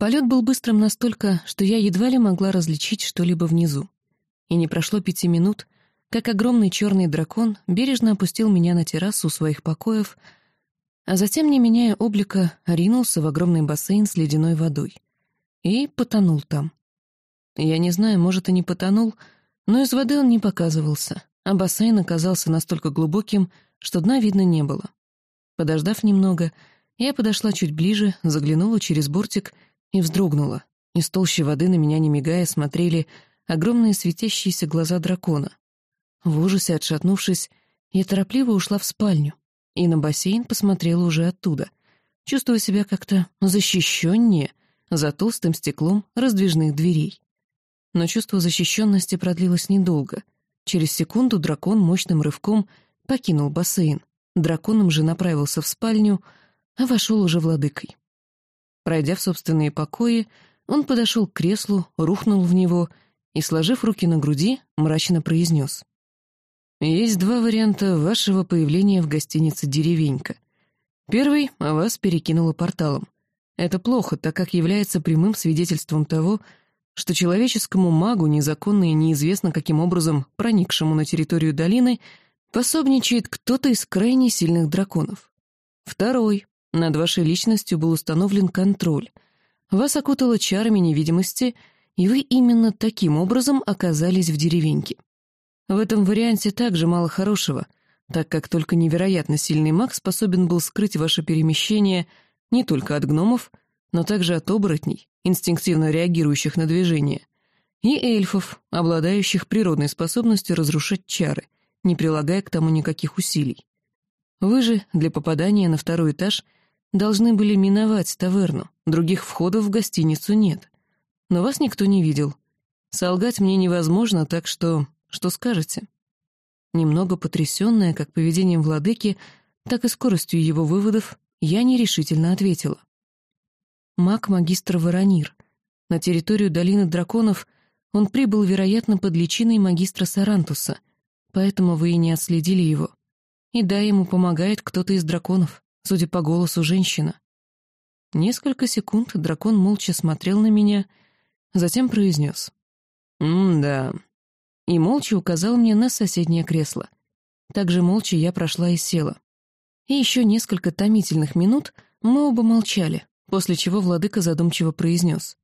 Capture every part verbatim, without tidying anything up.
Полет был быстрым настолько, что я едва ли могла различить что-либо внизу. И не прошло пяти минут, как огромный черный дракон бережно опустил меня на террасу своих покоев, а затем, не меняя облика, ринулся в огромный бассейн с ледяной водой. И потонул там. Я не знаю, может, и не потонул, но из воды он не показывался, а бассейн оказался настолько глубоким, что дна видно не было. Подождав немного, я подошла чуть ближе, заглянула через бортик и вздрогнула. Из толщи воды на меня, не мигая, смотрели огромные светящиеся глаза дракона. В ужасе отшатнувшись, я торопливо ушла в спальню и на бассейн посмотрела уже оттуда, чувствуя себя как-то защищеннее за толстым стеклом раздвижных дверей. Но чувство защищенности продлилось недолго. Через секунду дракон мощным рывком покинул бассейн. Драконом же направился в спальню, а вошел уже владыкой. Пройдя в собственные покои, он подошел к креслу, рухнул в него и, сложив руки на груди, мрачно произнес: «Есть два варианта вашего появления в гостинице «Деревенька». Первый — вас перекинуло порталом. Это плохо, так как является прямым свидетельством того, что человеческому магу, незаконно и неизвестно каким образом проникшему на территорию долины, пособничает кто-то из крайне сильных драконов. Второй — над вашей личностью был установлен контроль. Вас окутало чарами невидимости, и вы именно таким образом оказались в деревеньке. В этом варианте также мало хорошего, так как только невероятно сильный маг способен был скрыть ваше перемещение не только от гномов, но также от оборотней, инстинктивно реагирующих на движение, и эльфов, обладающих природной способностью разрушать чары, не прилагая к тому никаких усилий. Вы же для попадания на второй этаж должны были миновать таверну, других входов в гостиницу нет. Но вас никто не видел. Солгать мне невозможно, так что... Что скажете?» Немного потрясенная как поведением владыки, так и скоростью его выводов, я нерешительно ответила. «Маг-магистр Воронир. На территорию долины драконов он прибыл, вероятно, под личиной магистра Сарантуса, поэтому вы и не отследили его. И да, ему помогает кто-то из драконов, судя по голосу, женщина». Несколько секунд дракон молча смотрел на меня, затем произнес: «М-да», и молча указал мне на соседнее кресло. Также молча я прошла и села. И еще несколько томительных минут мы оба молчали, после чего владыка задумчиво произнес: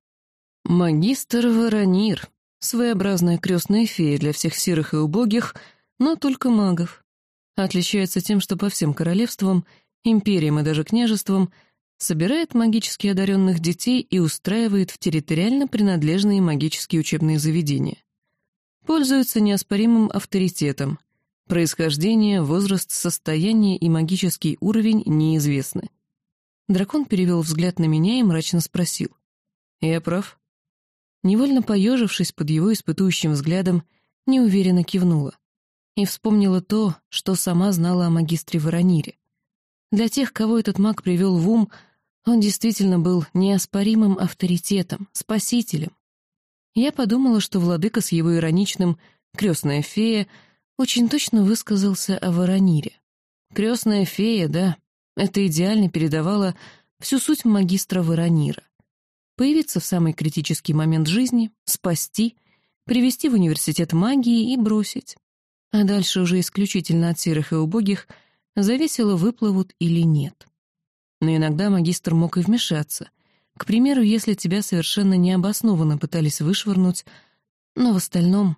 «Магистр Воронир, своеобразная крестная фея для всех серых и убогих, но только магов. Отличается тем, что по всем королевствам, империям и даже княжествам собирает магически одаренных детей и устраивает в территориально принадлежные магические учебные заведения. Пользуется неоспоримым авторитетом. Происхождение, возраст, состояние и магический уровень неизвестны». Дракон перевел взгляд на меня и мрачно спросил: «Я прав?» Невольно поежившись под его испытующим взглядом, неуверенно кивнула. И вспомнила то, что сама знала о магистре Воронире. Для тех, кого этот маг привел в ум, он действительно был неоспоримым авторитетом, спасителем. Я подумала, что владыка с его ироничным «крестная фея» очень точно высказался о Воронире. Крестная фея, да, это идеально передавало всю суть магистра Воронира. Появиться в самый критический момент жизни, спасти, привести в университет магии и бросить. А дальше уже исключительно от серых и убогих зависело, выплывут или нет. Но иногда магистр мог и вмешаться. К примеру, если тебя совершенно необоснованно пытались вышвырнуть, но в остальном...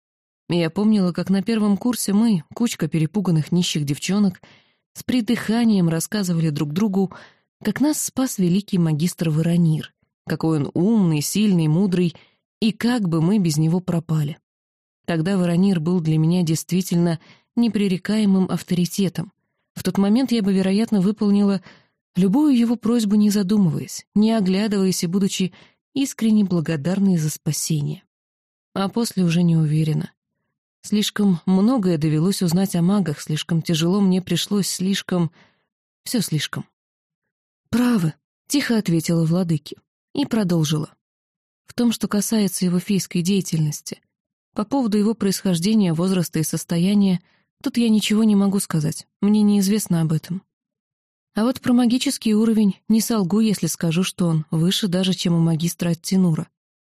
Я помнила, как на первом курсе мы, кучка перепуганных нищих девчонок, с придыханием рассказывали друг другу, как нас спас великий магистр Воронир, какой он умный, сильный, мудрый, и как бы мы без него пропали. Тогда Воронир был для меня действительно непререкаемым авторитетом. В тот момент я бы, вероятно, выполнила любую его просьбу, не задумываясь, не оглядываясь и будучи искренне благодарной за спасение. А после уже не уверена. Слишком многое довелось узнать о магах, слишком тяжело мне пришлось, слишком... Все слишком. «Правы», — тихо ответила владыке и продолжила. «В том, что касается его фейской деятельности. По поводу его происхождения, возраста и состояния, тут я ничего не могу сказать, мне неизвестно об этом. А вот про магический уровень не солгу, если скажу, что он выше даже, чем у магистра Аттенура.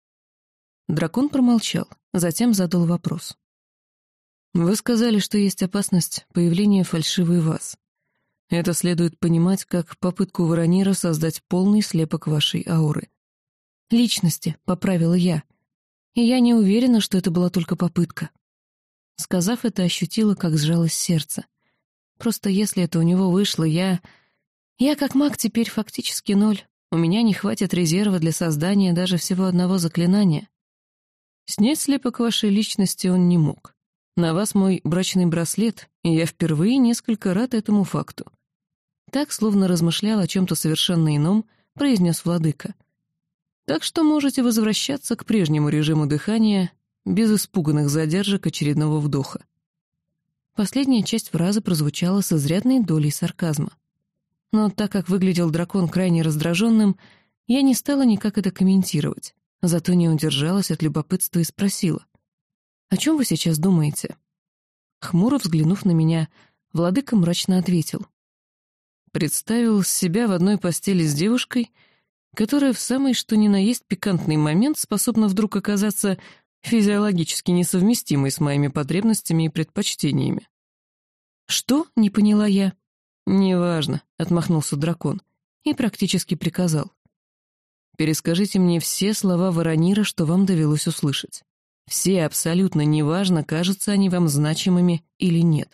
Дракон промолчал, затем задал вопрос. «Вы сказали, что есть опасность появления фальшивой вас. Это следует понимать как попытку Воронира создать полный слепок вашей ауры». «Личности», — поправила я. И я не уверена, что это была только попытка. Сказав это, ощутила, как сжалось сердце. Просто если это у него вышло, я... Я как маг теперь фактически ноль. У меня не хватит резерва для создания даже всего одного заклинания. Снять слепок вашей личности он не мог. На вас мой брачный браслет, и я впервые несколько рад этому факту. Так, словно размышлял о чем-то совершенно ином, произнес владыка. Так что можете возвращаться к прежнему режиму дыхания без испуганных задержек очередного вдоха. Последняя часть фразы прозвучала с изрядной долей сарказма. Но так как выглядел дракон крайне раздраженным, я не стала никак это комментировать, зато не удержалась от любопытства и спросила. «О чем вы сейчас думаете?» Хмуро взглянув на меня, владыка мрачно ответил. Представил себя в одной постели с девушкой, которая в самый что ни на есть пикантный момент способна вдруг оказаться физиологически несовместимой с моими потребностями и предпочтениями. «Что?» — не поняла я. «Неважно», — отмахнулся дракон и практически приказал. «Перескажите мне все слова Воронира, что вам довелось услышать. Все абсолютно неважно, кажутся они вам значимыми или нет».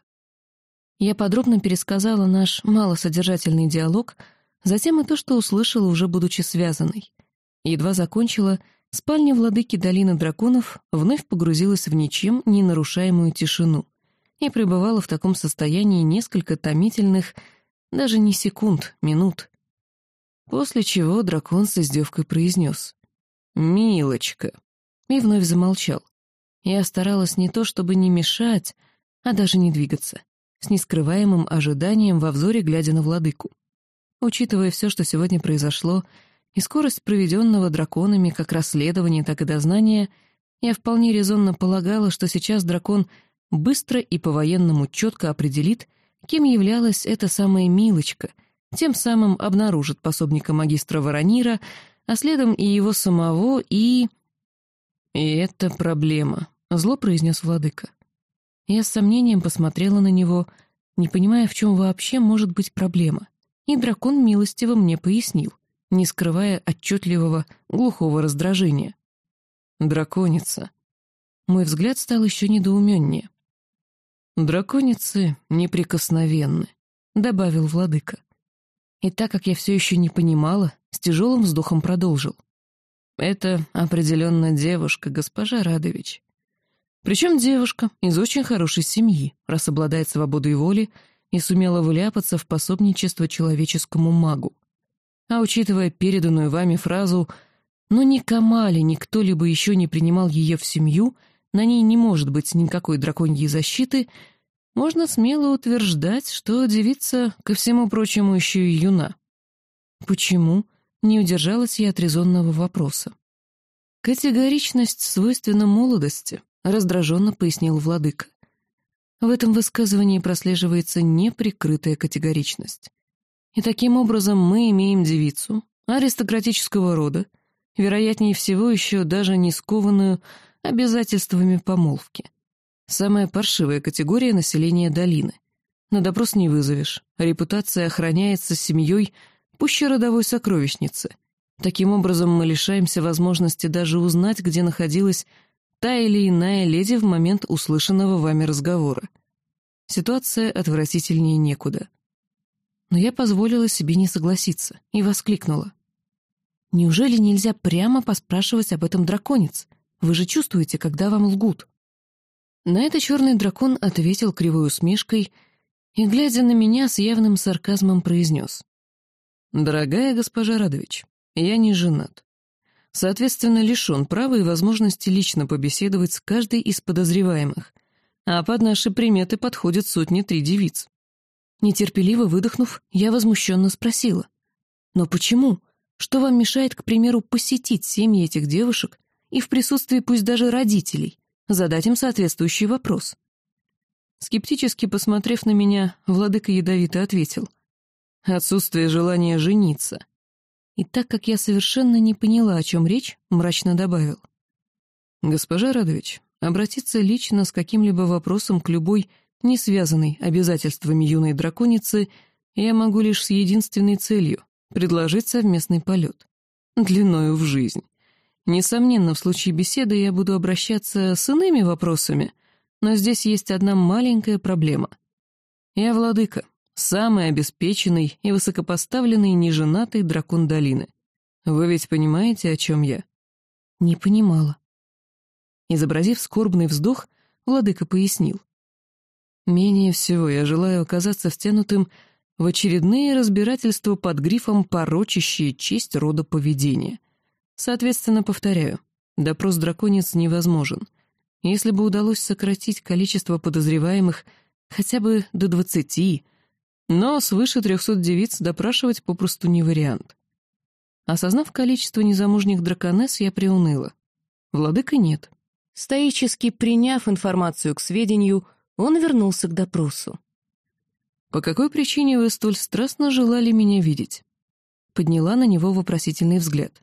Я подробно пересказала наш малосодержательный диалог, затем и то, что услышала, уже будучи связанной. Едва закончила, спальня владыки Долины Драконов вновь погрузилась в ничем не нарушаемую тишину и пребывала в таком состоянии несколько томительных, даже не секунд, минут. После чего дракон с издевкой произнес «Милочка» и вновь замолчал. Я старалась не то чтобы не мешать, а даже не двигаться, с нескрываемым ожиданием во взоре глядя на владыку. Учитывая все, что сегодня произошло, и скорость проведенного драконами как расследования, так и дознания, я вполне резонно полагала, что сейчас дракон быстро и по-военному четко определит, кем являлась эта самая Милочка, тем самым обнаружит пособника магистра Воронира, а следом и его самого, и... «И это проблема», — зло произнес владыка. Я с сомнением посмотрела на него, не понимая, в чем вообще может быть проблема, и дракон милостиво мне пояснил, не скрывая отчетливого, глухого раздражения. «Драконица». Мой взгляд стал еще недоуменнее. «Драконицы неприкосновенны», — добавил владыка. И так как я все еще не понимала, с тяжелым вздохом продолжил. «Это определенно девушка, госпожа Радович. Причем девушка из очень хорошей семьи, раз обладает свободой воли и сумела вляпаться в пособничество человеческому магу. А учитывая переданную вами фразу «но ни Камали, ни кто-либо еще не принимал ее в семью», на ней не может быть никакой драконьей защиты, можно смело утверждать, что девица, ко всему прочему, еще и юна. Почему? Не удержалась я от резонного вопроса. Категоричность свойственна молодости, раздраженно пояснил владыка. В этом высказывании прослеживается неприкрытая категоричность. И таким образом мы имеем девицу аристократического рода, вероятнее всего еще даже не скованную обязательствами помолвки. Самая паршивая категория населения долины. На допрос не вызовешь, репутация охраняется семьей пуще родовой сокровищницы. Таким образом мы лишаемся возможности даже узнать, где находилась та или иная леди в момент услышанного вами разговора. Ситуация отвратительнее некуда. Но я позволила себе не согласиться и воскликнула. «Неужели нельзя прямо поспрашивать об этом драконец? Вы же чувствуете, когда вам лгут». На это черный дракон ответил кривой усмешкой и, глядя на меня, с явным сарказмом произнес. «Дорогая госпожа Радович, я не женат. Соответственно, лишен права и возможности лично побеседовать с каждой из подозреваемых, а под наши приметы подходят сотни-три девиц». Нетерпеливо выдохнув, я возмущенно спросила. «Но почему? Что вам мешает, к примеру, посетить семьи этих девушек и в присутствии пусть даже родителей задать им соответствующий вопрос?» Скептически посмотрев на меня, владыка ядовито ответил. отсутствие желания жениться. И так как я совершенно не поняла, о чем речь, мрачно добавил. «Госпожа Радович, обратиться лично с каким-либо вопросом к любой, не связанной обязательствами юной драконицы, я могу лишь с единственной целью — предложить совместный полет. Длиною в жизнь. Несомненно, в случае беседы я буду обращаться с иными вопросами, но здесь есть одна маленькая проблема. Я владыка, самый обеспеченный и высокопоставленный неженатый дракон долины. Вы ведь понимаете, о чем я?» Не понимала. Изобразив скорбный вздох, владыка пояснил. «Менее всего я желаю оказаться втянутым в очередные разбирательства под грифом «порочащие честь рода поведения». Соответственно, повторяю, допрос драконец невозможен. Если бы удалось сократить количество подозреваемых хотя бы до двадцати, но свыше трехсот девиц допрашивать попросту не вариант. Осознав количество незамужних драконесс, я приуныла. Владыка нет. Стоически приняв информацию к сведению, он вернулся к допросу. «По какой причине вы столь страстно желали меня видеть?» Подняла на него вопросительный взгляд.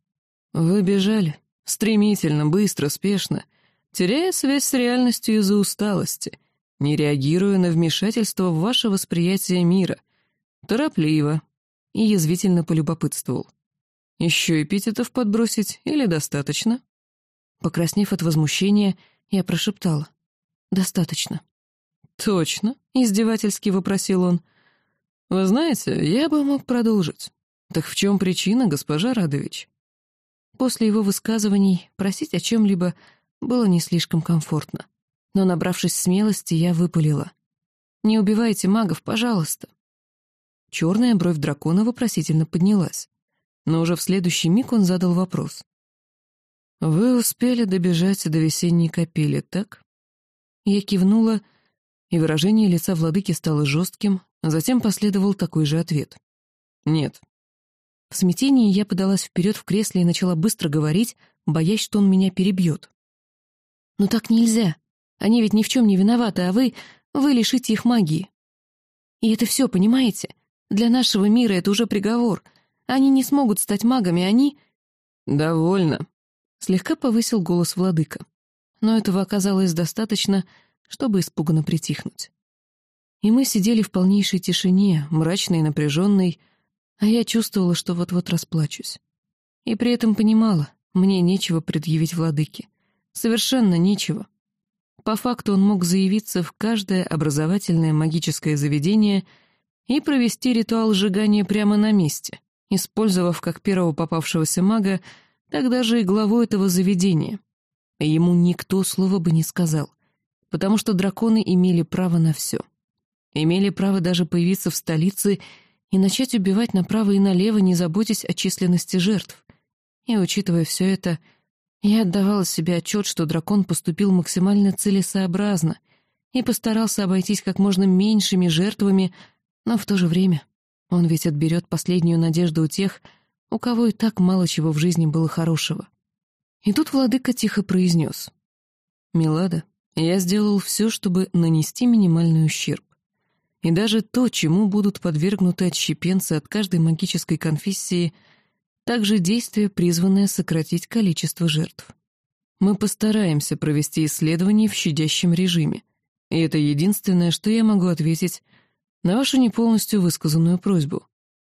«Вы бежали. Стремительно, быстро, спешно, теряя связь с реальностью из-за усталости, не реагируя на вмешательство в ваше восприятие мира. Торопливо». И язвительно полюбопытствовал. «Еще эпитетов подбросить или достаточно?» Покраснев от возмущения, я прошептала. «Достаточно». «Точно?» — издевательски вопросил он. «Вы знаете, я бы мог продолжить. Так в чем причина, госпожа Радович?» После его высказываний просить о чем-либо было не слишком комфортно. Но, набравшись смелости, я выпалила. «Не убивайте магов, пожалуйста». Черная бровь дракона вопросительно поднялась. Но уже в следующий миг он задал вопрос. «Вы успели добежать до весенней капели, так?» Я кивнула, и выражение лица владыки стало жестким, а затем последовал такой же ответ. «Нет». В смятении я подалась вперед в кресле и начала быстро говорить, боясь, что он меня перебьет. «Но так нельзя. Они ведь ни в чем не виноваты, а вы... вы лишите их магии. И это все, понимаете? Для нашего мира это уже приговор. Они не смогут стать магами, они...» «Довольно», — слегка повысил голос владыка. Но этого оказалось достаточно, чтобы испуганно притихнуть. И мы сидели в полнейшей тишине, мрачной и напряженной, а я чувствовала, что вот-вот расплачусь. И при этом понимала, мне нечего предъявить владыке. Совершенно нечего. По факту он мог заявиться в каждое образовательное магическое заведение и провести ритуал сжигания прямо на месте, использовав как первого попавшегося мага, так даже и главу этого заведения. И ему никто слова бы не сказал, потому что драконы имели право на все. Имели право даже появиться в столице и начать убивать направо и налево, не заботясь о численности жертв. И, учитывая все это, я отдавала себе отчет, что дракон поступил максимально целесообразно и постарался обойтись как можно меньшими жертвами, но в то же время он ведь отберет последнюю надежду у тех, у кого и так мало чего в жизни было хорошего. И тут владыка тихо произнес. «Милада, я сделал все, чтобы нанести минимальный ущерб. И даже то, чему будут подвергнуты отщепенцы от каждой магической конфессии, также действие, призванное сократить количество жертв. Мы постараемся провести исследование в щадящем режиме, и это единственное, что я могу ответить на вашу не полностью высказанную просьбу».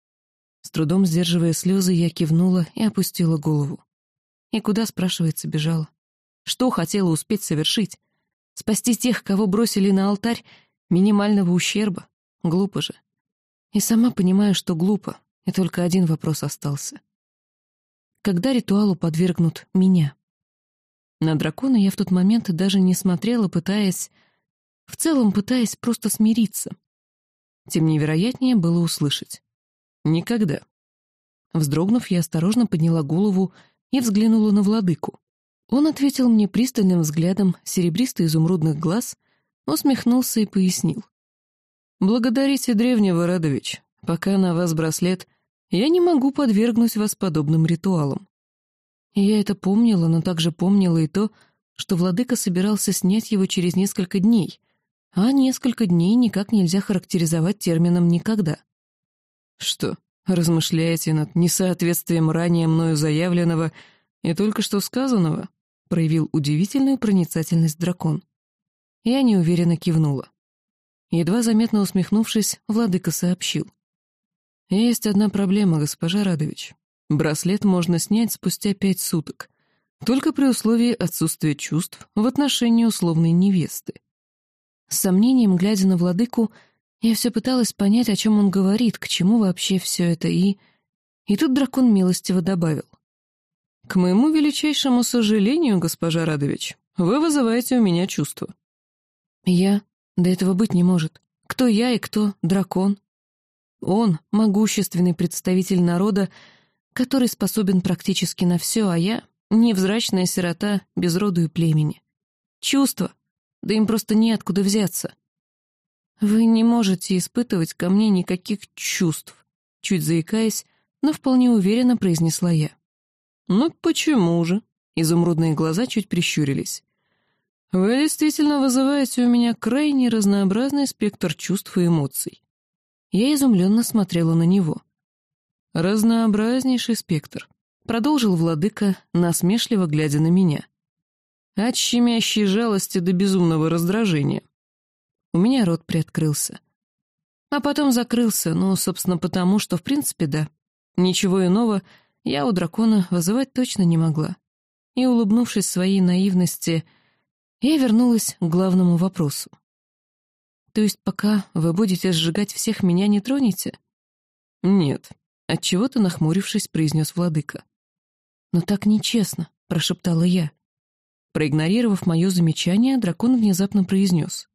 С трудом сдерживая слезы, я кивнула и опустила голову. И куда, спрашивается, бежала? Что хотела успеть совершить? Спасти тех, кого бросили на алтарь минимального ущерба? Глупо же. И сама понимаю, что глупо, и только один вопрос остался. Когда ритуалу подвергнут меня? На дракона я в тот момент даже не смотрела, пытаясь... В целом, пытаясь просто смириться. Тем невероятнее было услышать. Никогда. Вздрогнув, я осторожно подняла голову и взглянула на владыку. Он ответил мне пристальным взглядом серебристо-изумрудных глаз, усмехнулся и пояснил. «Благодарите древнего, Радович. Пока на вас браслет, я не могу подвергнуть вас подобным ритуалам». И я это помнила, но также помнила и то, что владыка собирался снять его через несколько дней, а несколько дней никак нельзя характеризовать термином «никогда». Что, размышляете над несоответствием ранее мною заявленного и только что сказанного? Проявил удивительную проницательность дракон. Я неуверенно кивнула. Едва заметно усмехнувшись, владыка сообщил. «Есть одна проблема, госпожа Радович. Браслет можно снять спустя пять суток, только при условии отсутствия чувств в отношении условной невесты». С сомнением, глядя на владыку, я все пыталась понять, о чем он говорит, к чему вообще все это, и... И тут дракон милостиво добавил. «К моему величайшему сожалению, госпожа Радович, вы вызываете у меня чувства». «Я? Да этого быть не может. Кто я и кто дракон?» «Он — могущественный представитель народа, который способен практически на все, а я — невзрачная сирота без роду и племени. Чувства, да им просто неоткуда взяться». «Вы не можете испытывать ко мне никаких чувств», — чуть заикаясь, но вполне уверенно произнесла я. «Ну почему же?» — изумрудные глаза чуть прищурились. «Вы действительно вызываете у меня крайне разнообразный спектр чувств и эмоций». Я изумленно смотрела на него. «Разнообразнейший спектр», — продолжил владыка, насмешливо глядя на меня. «От щемящей жалости до безумного раздражения». У меня рот приоткрылся. А потом закрылся, ну, собственно, потому что, в принципе, да. Ничего иного я у дракона вызывать точно не могла. И, улыбнувшись своей наивности, я вернулась к главному вопросу. «То есть пока вы будете сжигать всех, меня не тронете?» «Нет», — отчего-то нахмурившись, произнес владыка. «Но так нечестно», — прошептала я. Проигнорировав мое замечание, дракон внезапно произнес.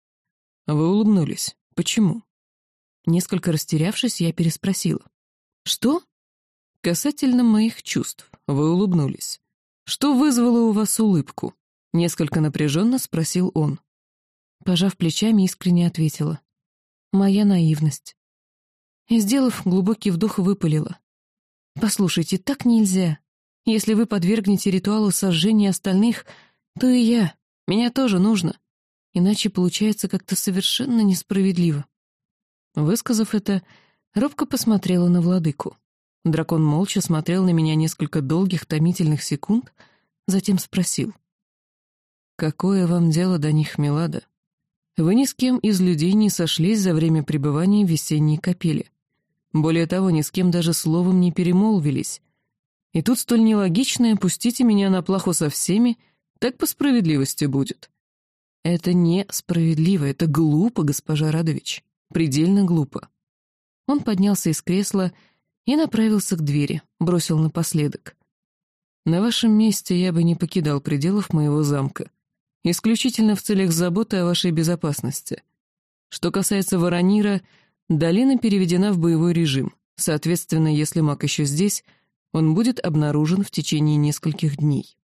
«Вы улыбнулись. Почему?» Несколько растерявшись, я переспросила. «Что?» «Касательно моих чувств. Вы улыбнулись. Что вызвало у вас улыбку?» Несколько напряженно спросил он. Пожав плечами, искренне ответила. «Моя наивность». И, сделав глубокий вдох, выпалила. «Послушайте, так нельзя. Если вы подвергнете ритуалу сожжения остальных, то и я. Меня тоже нужно. Иначе получается как-то совершенно несправедливо». Высказав это, робко посмотрела на владыку. Дракон молча смотрел на меня несколько долгих томительных секунд, затем спросил. «Какое вам дело до них, Милада? Вы ни с кем из людей не сошлись за время пребывания в весенней капели. Более того, ни с кем даже словом не перемолвились. И тут столь нелогичное «пустите меня на плаху со всеми», так по справедливости будет». «Это несправедливо, это глупо, госпожа Радович. Предельно глупо». Он поднялся из кресла и направился к двери, бросил напоследок. «На вашем месте я бы не покидал пределов моего замка. Исключительно в целях заботы о вашей безопасности. Что касается Воронира, долина переведена в боевой режим. Соответственно, если маг еще здесь, он будет обнаружен в течение нескольких дней».